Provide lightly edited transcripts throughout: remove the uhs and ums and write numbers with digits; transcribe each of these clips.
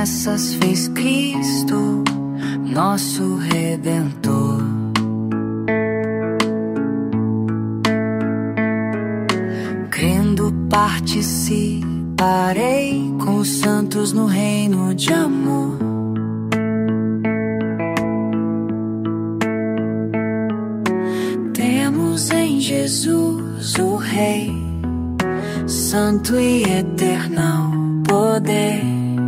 promessas fez Cristo, nosso Redentor. Crendo participarei com os santos no reino de amor. Temos em Jesus o Rei, santo e eternal poder,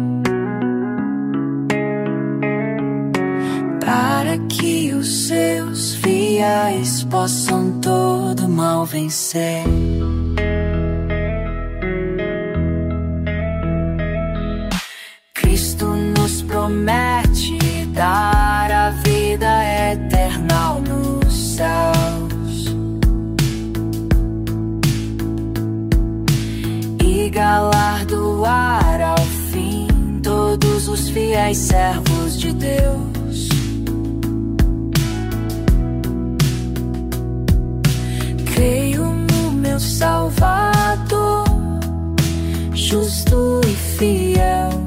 para que os seus fiéis possam todo mal vencer. Cristo nos promete dar a vida eterna nos céus e galardoar ao fim todos os fiéis servos de Deus. Creio no meu Salvador, justo e fiel,